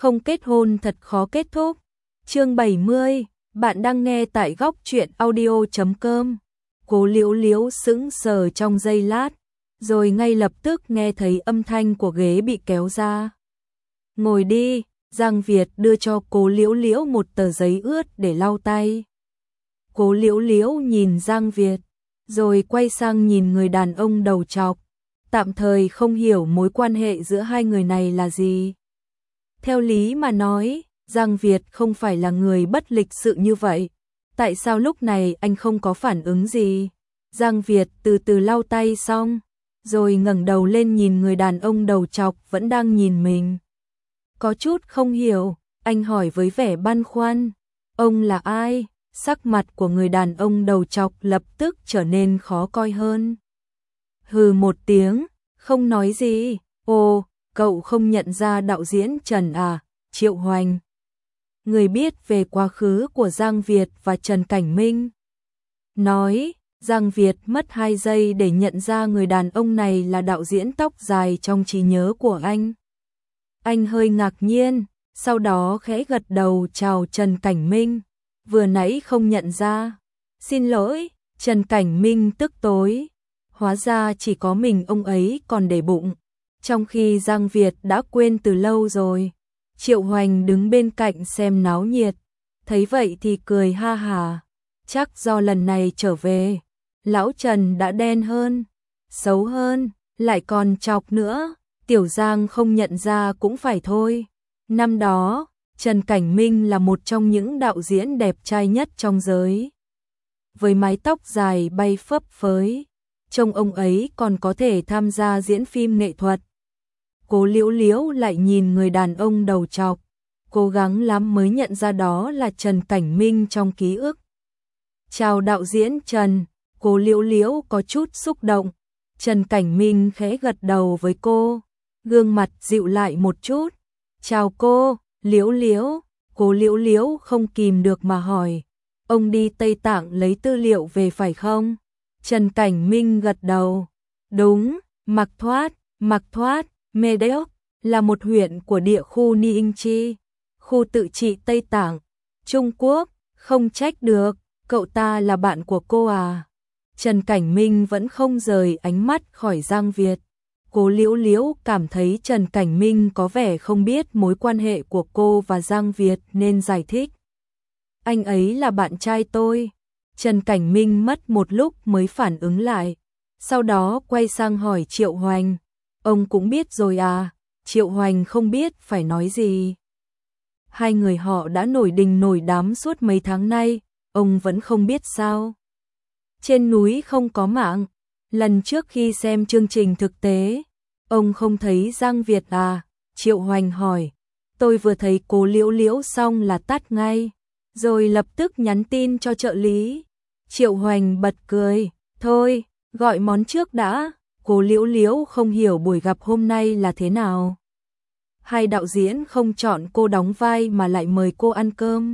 Không kết hôn thật khó kết thúc. Chương 70, bạn đang nghe tại góc truyện audio.com. Cố Liễu Liễu sững sờ trong giây lát, rồi ngay lập tức nghe thấy âm thanh của ghế bị kéo ra. Ngồi đi, Giang Việt đưa cho Cố Liễu Liễu một tờ giấy ướt để lau tay. Cố Liễu Liễu nhìn Giang Việt, rồi quay sang nhìn người đàn ông đầu trọc, tạm thời không hiểu mối quan hệ giữa hai người này là gì. Theo lý mà nói, Giang Việt không phải là người bất lịch sự như vậy. Tại sao lúc này anh không có phản ứng gì? Giang Việt từ từ lau tay xong, rồi ngẩng đầu lên nhìn người đàn ông đầu trọc vẫn đang nhìn mình. Có chút không hiểu, anh hỏi với vẻ băn khoăn. Ông là ai? Sắc mặt của người đàn ông đầu trọc lập tức trở nên khó coi hơn. Hừ một tiếng, không nói gì. Ồ, cậu không nhận ra đạo diễn Trần à? Triệu Hoành. Người biết về quá khứ của Giang Việt và Trần Cảnh Minh. Nói, Giang Việt mất 2 giây để nhận ra người đàn ông này là đạo diễn tóc dài trong trí nhớ của anh. Anh hơi ngạc nhiên, sau đó khẽ gật đầu chào Trần Cảnh Minh. Vừa nãy không nhận ra. Xin lỗi, Trần Cảnh Minh tức tối. Hóa ra chỉ có mình ông ấy còn để bụng, trong khi Giang Việt đã quên từ lâu rồi. Triệu Hoành đứng bên cạnh xem náo nhiệt, thấy vậy thì cười ha hà. Chắc do lần này trở về, lão Trần đã đen hơn, xấu hơn, lại còn chọc nữa. Tiểu Giang không nhận ra cũng phải thôi. Năm đó, Trần Cảnh Minh là một trong những đạo diễn đẹp trai nhất trong giới. Với mái tóc dài bay phấp phới, trông ông ấy còn có thể tham gia diễn phim nghệ thuật. Cố Liễu Liễu lại nhìn người đàn ông đầu trọc, cố gắng lắm mới nhận ra đó là Trần Cảnh Minh trong ký ức. Chào đạo diễn Trần. Cố Liễu Liễu có chút xúc động. Trần Cảnh Minh khẽ gật đầu với cô, gương mặt dịu lại một chút. Chào cô, Liễu Liễu. Cố Liễu Liễu không kìm được mà hỏi, ông đi Tây Tạng lấy tư liệu về phải không? Trần Cảnh Minh gật đầu. Đúng, Mạc Thoát, Medeok là một huyện của địa khu Niingchi, khu tự trị Tây Tạng, Trung Quốc. Không trách được, cậu ta là bạn của cô à? Trần Cảnh Minh vẫn không rời ánh mắt khỏi Giang Việt. Cố Liễu Liễu cảm thấy Trần Cảnh Minh có vẻ không biết mối quan hệ của cô và Giang Việt nên giải thích. Anh ấy là bạn trai tôi. Trần Cảnh Minh mất một lúc mới phản ứng lại, sau đó quay sang hỏi Triệu Hoành. Ông cũng biết rồi à? Triệu Hoành không biết phải nói gì. Hai người họ đã nổi đình nổi đám suốt mấy tháng nay, ông vẫn không biết sao? Trên núi không có mạng. Lần trước khi xem chương trình thực tế, ông không thấy Giang Việt à? Triệu Hoành hỏi. Tôi vừa thấy Cố Liễu Liễu xong là tắt ngay, rồi lập tức nhắn tin cho trợ lý. Triệu Hoành bật cười. Thôi, gọi món trước đã. Cố Liễu Liễu không hiểu buổi gặp hôm nay là thế nào. Hai đạo diễn không chọn cô đóng vai mà lại mời cô ăn cơm.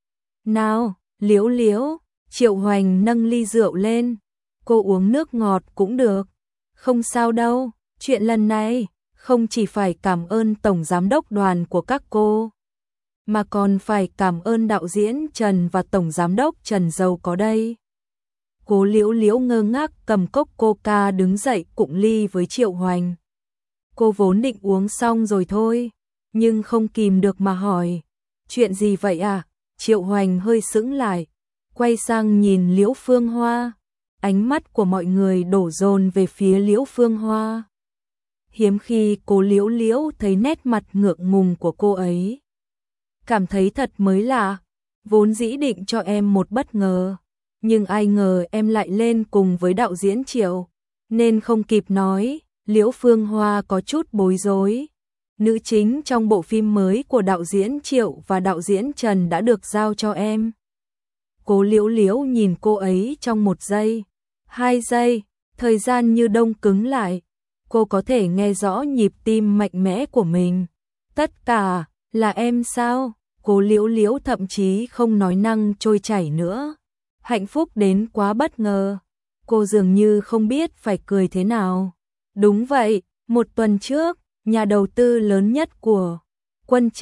Nào, Liễu Liễu. Triệu Hoành nâng ly rượu lên. Cô uống nước ngọt cũng được. Không sao đâu, chuyện lần này không chỉ phải cảm ơn tổng giám đốc đoàn của các cô, mà còn phải cảm ơn đạo diễn Trần và tổng giám đốc Trần giàu có đây. Cố Liễu Liễu ngơ ngác cầm cốc coca đứng dậy cụng ly với Triệu Hoành. Cô vốn định uống xong rồi thôi, nhưng không kìm được mà hỏi. Chuyện gì vậy à? Triệu Hoành hơi sững lại, quay sang nhìn Liễu Phương Hoa. Ánh mắt của mọi người đổ dồn về phía Liễu Phương Hoa. Hiếm khi Cố Liễu Liễu thấy nét mặt ngượng ngùng của cô ấy, cảm thấy thật mới lạ. Vốn dĩ định cho em một bất ngờ, nhưng ai ngờ em lại lên cùng với đạo diễn Triệu, nên không kịp nói. Liễu Phương Hoa có chút bối rối. Nữ chính trong bộ phim mới của đạo diễn Triệu và đạo diễn Trần đã được giao cho em. Cố Liễu Liễu nhìn cô ấy trong 1 giây, 2 giây, thời gian như đông cứng lại. Cô có thể nghe rõ nhịp tim mạnh mẽ của mình. Tất cả là em sao? Cố Liễu Liễu thậm chí không nói năng trôi chảy nữa. Hạnh phúc đến quá bất ngờ. Cô dường như không biết phải cười thế nào. Đúng vậy, 1 tuần trước, nhà đầu tư lớn nhất của Quân Trác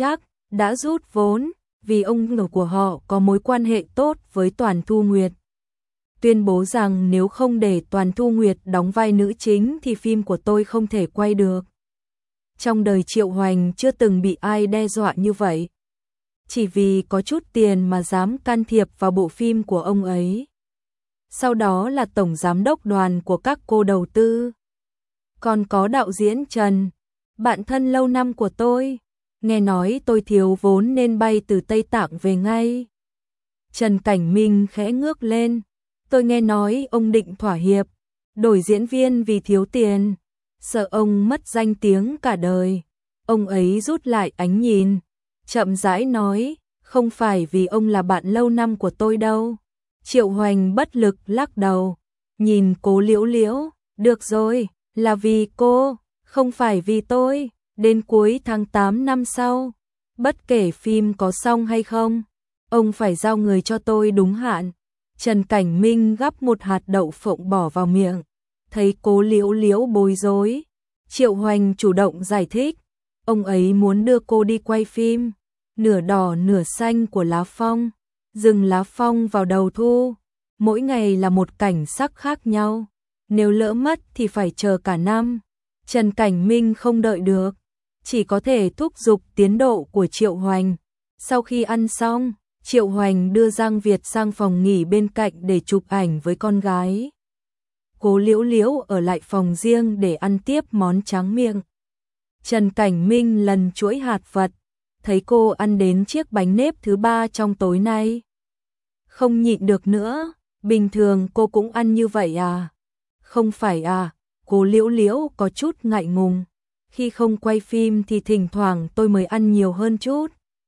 đã rút vốn, vì ông nội của họ có mối quan hệ tốt với Toàn Thu Nguyệt. Tuyên bố rằng nếu không để Toàn Thu Nguyệt đóng vai nữ chính thì phim của tôi không thể quay được. Trong đời Triệu Hoành chưa từng bị ai đe dọa như vậy. Chỉ vì có chút tiền mà dám can thiệp vào bộ phim của ông ấy. Sau đó là tổng giám đốc đoàn của các cô đầu tư. Còn có đạo diễn Trần, bạn thân lâu năm của tôi. Nghe nói tôi thiếu vốn nên bay từ Tây Tạng về ngay. Trần Cảnh Minh khẽ ngước lên. Tôi nghe nói ông định thỏa hiệp, đổi diễn viên vì thiếu tiền. Sợ ông mất danh tiếng cả đời. Ông ấy rút lại ánh nhìn, chậm rãi nói, không phải vì ông là bạn lâu năm của tôi đâu. Triệu Hoành bất lực lắc đầu, nhìn Cố Liễu Liễu, được rồi, là vì cô, không phải vì tôi. Đến cuối tháng 8 năm sau, bất kể phim có xong hay không, ông phải giao người cho tôi đúng hạn. Trần Cảnh Minh gắp một hạt đậu phộng bỏ vào miệng, thấy Cố Liễu Liễu bối rối. Triệu Hoành chủ động giải thích, ông ấy muốn đưa cô đi quay phim Nửa Đỏ Nửa Xanh của Lá Phong, rừng lá phong vào đầu thu, mỗi ngày là một cảnh sắc khác nhau, nếu lỡ mất thì phải chờ cả năm. Trần Cảnh Minh không đợi được, chỉ có thể thúc giục tiến độ của Triệu Hoành. Sau khi ăn xong, Triệu Hoành đưa Giang Việt sang phòng nghỉ bên cạnh để chụp ảnh với con gái. Cố Liễu Liễu ở lại phòng riêng để ăn tiếp món tráng miệng. Trần Cảnh Minh lần chuỗi hạt vật, thấy cô ăn đến chiếc bánh nếp thứ 3 trong tối nay. Không nhịn được nữa, bình thường cô cũng ăn như vậy à? Không phải à, Cố Liễu Liễu có chút ngại ngùng. Khi không quay phim thì thỉnh thoảng tôi mới ăn nhiều hơn chút.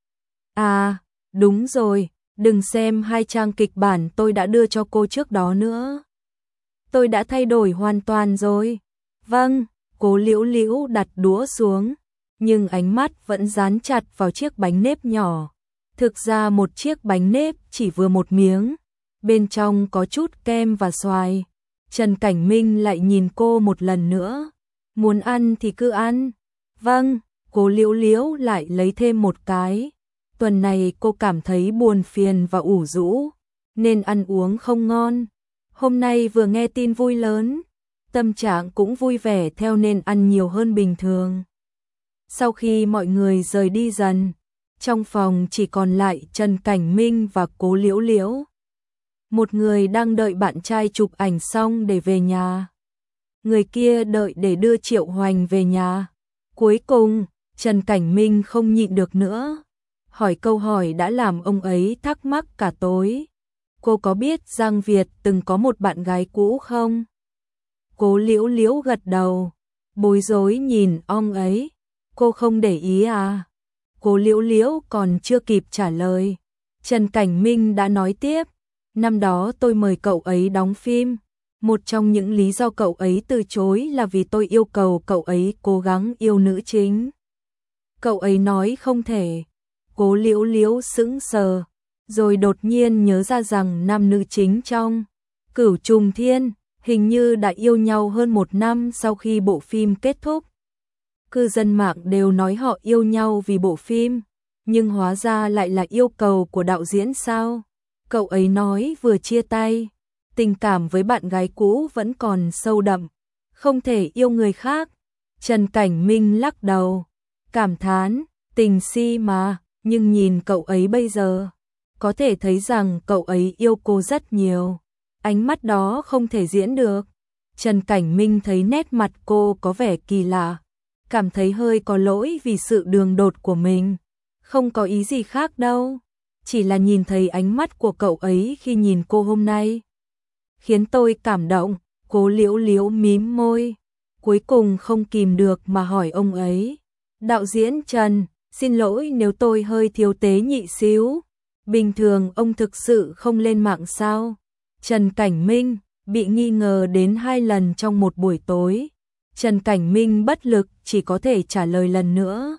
À, đúng rồi, đừng xem 2 trang kịch bản tôi đã đưa cho cô trước đó nữa. Tôi đã thay đổi hoàn toàn rồi. Vâng, Cố Liễu Liễu đặt đũa xuống, nhưng ánh mắt vẫn dán chặt vào chiếc bánh nếp nhỏ. Thực ra một chiếc bánh nếp chỉ vừa một miếng, bên trong có chút kem và xoài. Trần Cảnh Minh lại nhìn cô một lần nữa. Muốn ăn thì cứ ăn. Vâng, Cố Liễu Liễu lại lấy thêm một cái. Tuần này cô cảm thấy buồn phiền và ủ rũ, nên ăn uống không ngon. Hôm nay vừa nghe tin vui lớn, tâm trạng cũng vui vẻ theo nên ăn nhiều hơn bình thường. Sau khi mọi người rời đi dần, trong phòng chỉ còn lại Trần Cảnh Minh và Cố Liễu Liễu. Một người đang đợi bạn trai chụp ảnh xong để về nhà. Người kia đợi để đưa Triệu Hoành về nhà. Cuối cùng, Trần Cảnh Minh không nhịn được nữa, hỏi câu hỏi đã làm ông ấy thắc mắc cả tối. Cô có biết Giang Việt từng có một bạn gái cũ không? Cố Liễu Liễu gật đầu, bối rối nhìn ông ấy. Cô không để ý à? Cố Liễu Liễu còn chưa kịp trả lời, Trần Cảnh Minh đã nói tiếp. Năm đó tôi mời cậu ấy đóng phim. Một trong những lý do cậu ấy từ chối là vì tôi yêu cầu cậu ấy cố gắng yêu nữ chính. Cậu ấy nói không thể. Cố Liễu Liễu sững sờ, rồi đột nhiên nhớ ra rằng nam nữ chính trong Cửu Trùng Thiên hình như đã yêu nhau hơn 1 năm sau khi bộ phim kết thúc. Cư dân mạng đều nói họ yêu nhau vì bộ phim, nhưng hóa ra lại là yêu cầu của đạo diễn sao? Cậu ấy nói vừa chia tay, tình cảm với bạn gái cũ vẫn còn sâu đậm, không thể yêu người khác. Trần Cảnh Minh lắc đầu, cảm thán, tình si mà, nhưng nhìn cậu ấy bây giờ, có thể thấy rằng cậu ấy yêu cô rất nhiều. Ánh mắt đó không thể diễn được. Trần Cảnh Minh thấy nét mặt cô có vẻ kỳ lạ, cảm thấy hơi có lỗi vì sự đường đột của mình. Không có ý gì khác đâu, chỉ là nhìn thấy ánh mắt của cậu ấy khi nhìn cô hôm nay khiến tôi cảm động. Cố Liễu Liễu mím môi, cuối cùng không kìm được mà hỏi ông ấy. Đạo diễn Trần, xin lỗi nếu tôi hơi thiếu tế nhị xíu. Bình thường ông thực sự không lên mạng sao? Trần Cảnh Minh bị nghi ngờ đến 2 lần trong một buổi tối. Trần Cảnh Minh bất lực chỉ có thể trả lời lần nữa.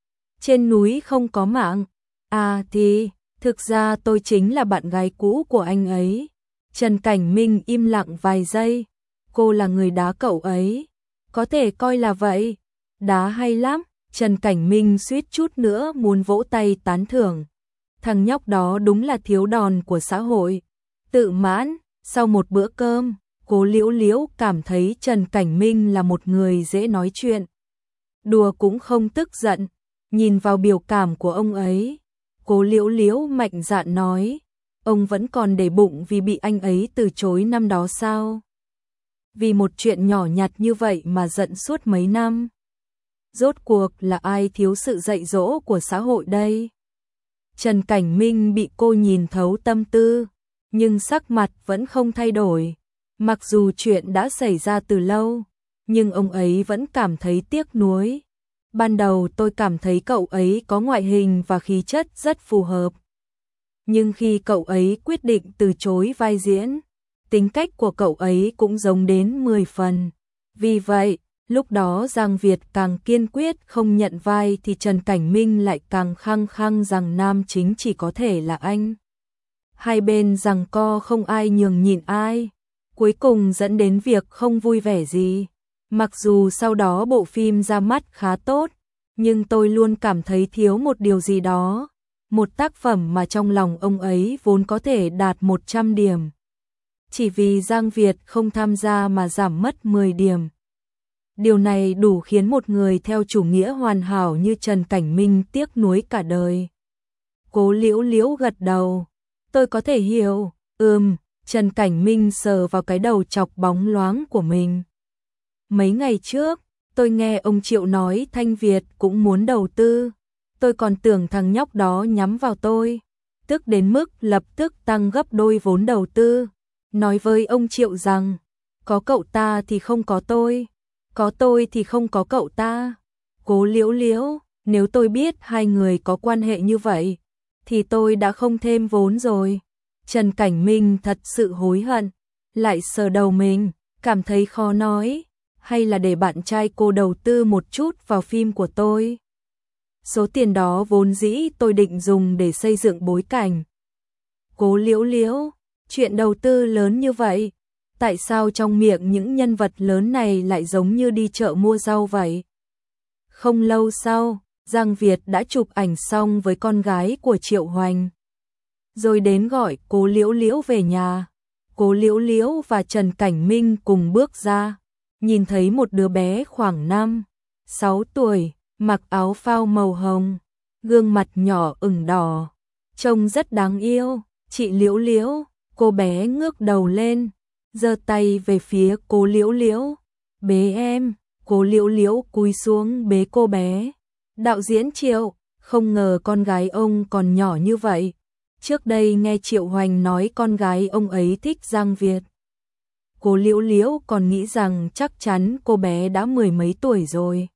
Trên núi không có mạng. À thì, thực ra tôi chính là bạn gái cũ của anh ấy. Trần Cảnh Minh im lặng vài giây. Cô là người đá cậu ấy. Có thể coi là vậy. Đá hay lắm. Trần Cảnh Minh suýt chút nữa muốn vỗ tay tán thưởng. Thằng nhóc đó đúng là thiếu đòn của xã hội. Tự mãn, sau một bữa cơm, Cố Liễu Liễu cảm thấy Trần Cảnh Minh là một người dễ nói chuyện. Đùa cũng không tức giận, nhìn vào biểu cảm của ông ấy. Cố Liễu Liễu mạnh dạn nói, ông vẫn còn để bụng vì bị anh ấy từ chối năm đó sao? Vì một chuyện nhỏ nhặt như vậy mà giận suốt mấy năm. Rốt cuộc là ai thiếu sự dạy dỗ của xã hội đây? Trần Cảnh Minh bị cô nhìn thấu tâm tư, nhưng sắc mặt vẫn không thay đổi. Mặc dù chuyện đã xảy ra từ lâu, nhưng ông ấy vẫn cảm thấy tiếc nuối. Ban đầu tôi cảm thấy cậu ấy có ngoại hình và khí chất rất phù hợp. Nhưng khi cậu ấy quyết định từ chối vai diễn, tính cách của cậu ấy cũng giống đến 10 phần. Vì vậy, lúc đó Giang Việt càng kiên quyết không nhận vai thì Trần Cảnh Minh lại càng khăng khăng rằng nam chính chỉ có thể là anh. Hai bên giằng co không ai nhường nhịn ai, cuối cùng dẫn đến việc không vui vẻ gì. Mặc dù sau đó bộ phim ra mắt khá tốt, nhưng tôi luôn cảm thấy thiếu một điều gì đó. Một tác phẩm mà trong lòng ông ấy vốn có thể đạt 100 điểm. Chỉ vì Giang Việt không tham gia mà giảm mất 10 điểm. Điều này đủ khiến một người theo chủ nghĩa hoàn hảo như Trần Cảnh Minh tiếc nuối cả đời. Cố Liễu Liễu gật đầu. Tôi có thể hiểu. Trần Cảnh Minh sờ vào cái đầu chọc bóng loáng của mình. Mấy ngày trước, tôi nghe ông Triệu nói Thanh Việt cũng muốn đầu tư. Tôi còn tưởng thằng nhóc đó nhắm vào tôi. Tức đến mức lập tức tăng gấp đôi vốn đầu tư. Nói với ông Triệu rằng, có cậu ta thì không có tôi. Có tôi thì không có cậu ta. Cố Liễu Liễu, nếu tôi biết hai người có quan hệ như vậy, thì tôi đã không thêm vốn rồi. Trần Cảnh Minh thật sự hối hận, lại sờ đầu mình, cảm thấy khó nói. Hay là để bạn trai cô đầu tư một chút vào phim của tôi. Số tiền đó vốn dĩ tôi định dùng để xây dựng bối cảnh. Cố Liễu Liễu, chuyện đầu tư lớn như vậy, tại sao trong miệng những nhân vật lớn này lại giống như đi chợ mua rau vậy? Không lâu sau, Giang Việt đã chụp ảnh xong với con gái của Triệu Hoành. Rồi đến gọi Cố Liễu Liễu về nhà. Cố Liễu Liễu và Trần Cảnh Minh cùng bước ra, nhìn thấy một đứa bé khoảng 5-6 tuổi, mặc áo phao màu hồng, gương mặt nhỏ ửng đỏ, trông rất đáng yêu. Chị Liễu Liễu, cô bé ngước đầu lên, giơ tay về phía Cố Liễu Liễu. Bế em. Cố Liễu Liễu cúi xuống bế cô bé. Đạo diễn Triệu, không ngờ con gái ông còn nhỏ như vậy. Trước đây nghe Triệu Hoành nói con gái ông ấy thích Giang Việt. Cố Liễu Liễu còn nghĩ rằng chắc chắn cô bé đã 10 mấy tuổi rồi.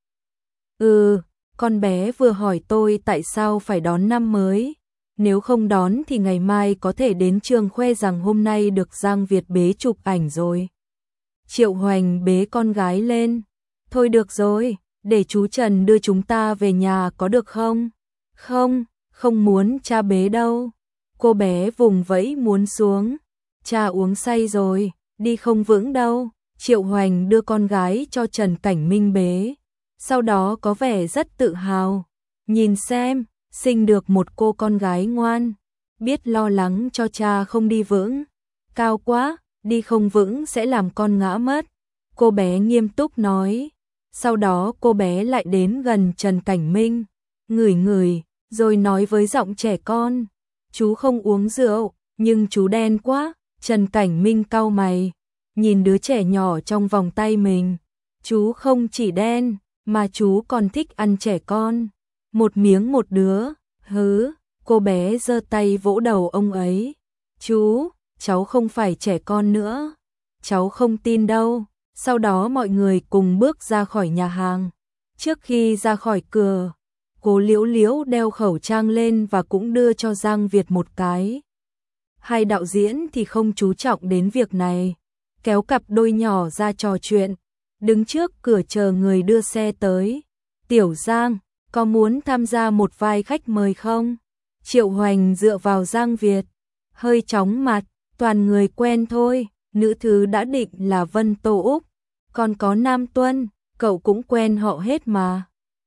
Con bé vừa hỏi tôi tại sao phải đón năm mới. Nếu không đón thì ngày mai có thể đến trường khoe rằng hôm nay được Giang Việt bế chụp ảnh rồi. Triệu Hoành bế con gái lên. Thôi được rồi, để chú Trần đưa chúng ta về nhà có được không? Không, không muốn cha bế đâu. Cô bé vùng vẫy muốn xuống. Cha uống say rồi, đi không vững đâu. Triệu Hoành đưa con gái cho Trần Cảnh Minh bế. Sau đó có vẻ rất tự hào. Nhìn xem, sinh được một cô con gái ngoan. Biết lo lắng cho cha không đi vững. Cao quá, đi không vững sẽ làm con ngã mất. Cô bé nghiêm túc nói. Sau đó cô bé lại đến gần Trần Cảnh Minh, ngửi ngửi, rồi nói với giọng trẻ con. Chú không uống rượu, nhưng chú đen quá. Trần Cảnh Minh cau mày, nhìn đứa trẻ nhỏ trong vòng tay mình. Chú không chỉ đen, mà chú còn thích ăn trẻ con. Một miếng một đứa, hứ. Cô bé giơ tay vỗ đầu ông ấy. Chú, cháu không phải trẻ con nữa. Cháu không tin đâu. Sau đó mọi người cùng bước ra khỏi nhà hàng. Trước khi ra khỏi cửa, Cố Liễu Liễu đeo khẩu trang lên và cũng đưa cho Giang Việt một cái. Hai đạo diễn thì không chú trọng đến việc này, kéo cặp đôi nhỏ ra trò chuyện, đứng trước cửa chờ người đưa xe tới. Tiểu Giang, có muốn tham gia một vai khách mời không? Triệu Hoành dựa vào Giang Việt, hơi chóng mặt, toàn người quen thôi, nữ thứ đã định là Vân Tô Úc. Còn có Nam Tuân, cậu cũng quen họ hết mà.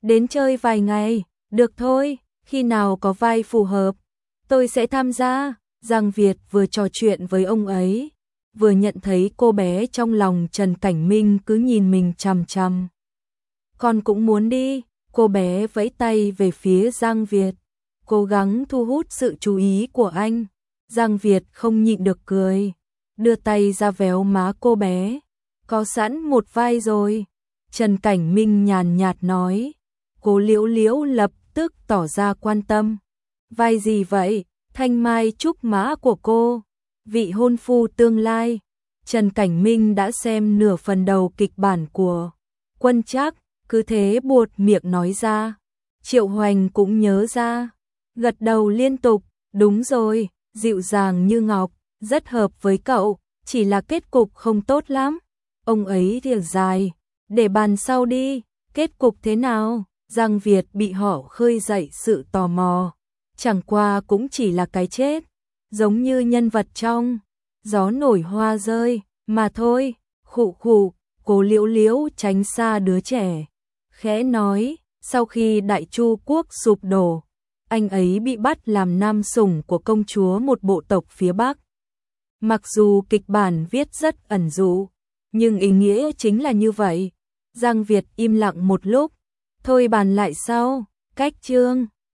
Đến chơi vài ngày, được thôi, khi nào có vai phù hợp, tôi sẽ tham gia. Giang Việt vừa trò chuyện với ông ấy, vừa nhận thấy cô bé trong lòng Trần Cảnh Minh cứ nhìn mình chằm chằm. Con cũng muốn đi, cô bé vẫy tay về phía Giang Việt, cố gắng thu hút sự chú ý của anh. Giang Việt không nhịn được cười, đưa tay ra véo má cô bé. Có sẵn một vai rồi. Trần Cảnh Minh nhàn nhạt nói. Cố Liễu Liễu lập tức tỏ ra quan tâm. Vai gì vậy? Thanh mai trúc mã của cô, vị hôn phu tương lai. Trần Cảnh Minh đã xem nửa phần đầu kịch bản của Quân Trác, cứ thế buột miệng nói ra. Triệu Hoành cũng nhớ ra, gật đầu liên tục, đúng rồi, dịu dàng như ngọc, rất hợp với cậu, chỉ là kết cục không tốt lắm. Ông ấy thìa dài, để bàn sau đi, kết cục thế nào? Giang Việt bị họ khơi dậy sự tò mò, chẳng qua cũng chỉ là cái chết, giống như nhân vật trong Gió nổi hoa rơi, mà thôi. Khụ khụ, Cố Liễu Liễu tránh xa đứa trẻ, khẽ nói, sau khi Đại Chu quốc sụp đổ, anh ấy bị bắt làm nam sủng của công chúa một bộ tộc phía Bắc. Mặc dù kịch bản viết rất ẩn dụ, nhưng ý nghĩa chính là như vậy. Giang Việt im lặng một lúc, thôi bàn lại sau. Cách chương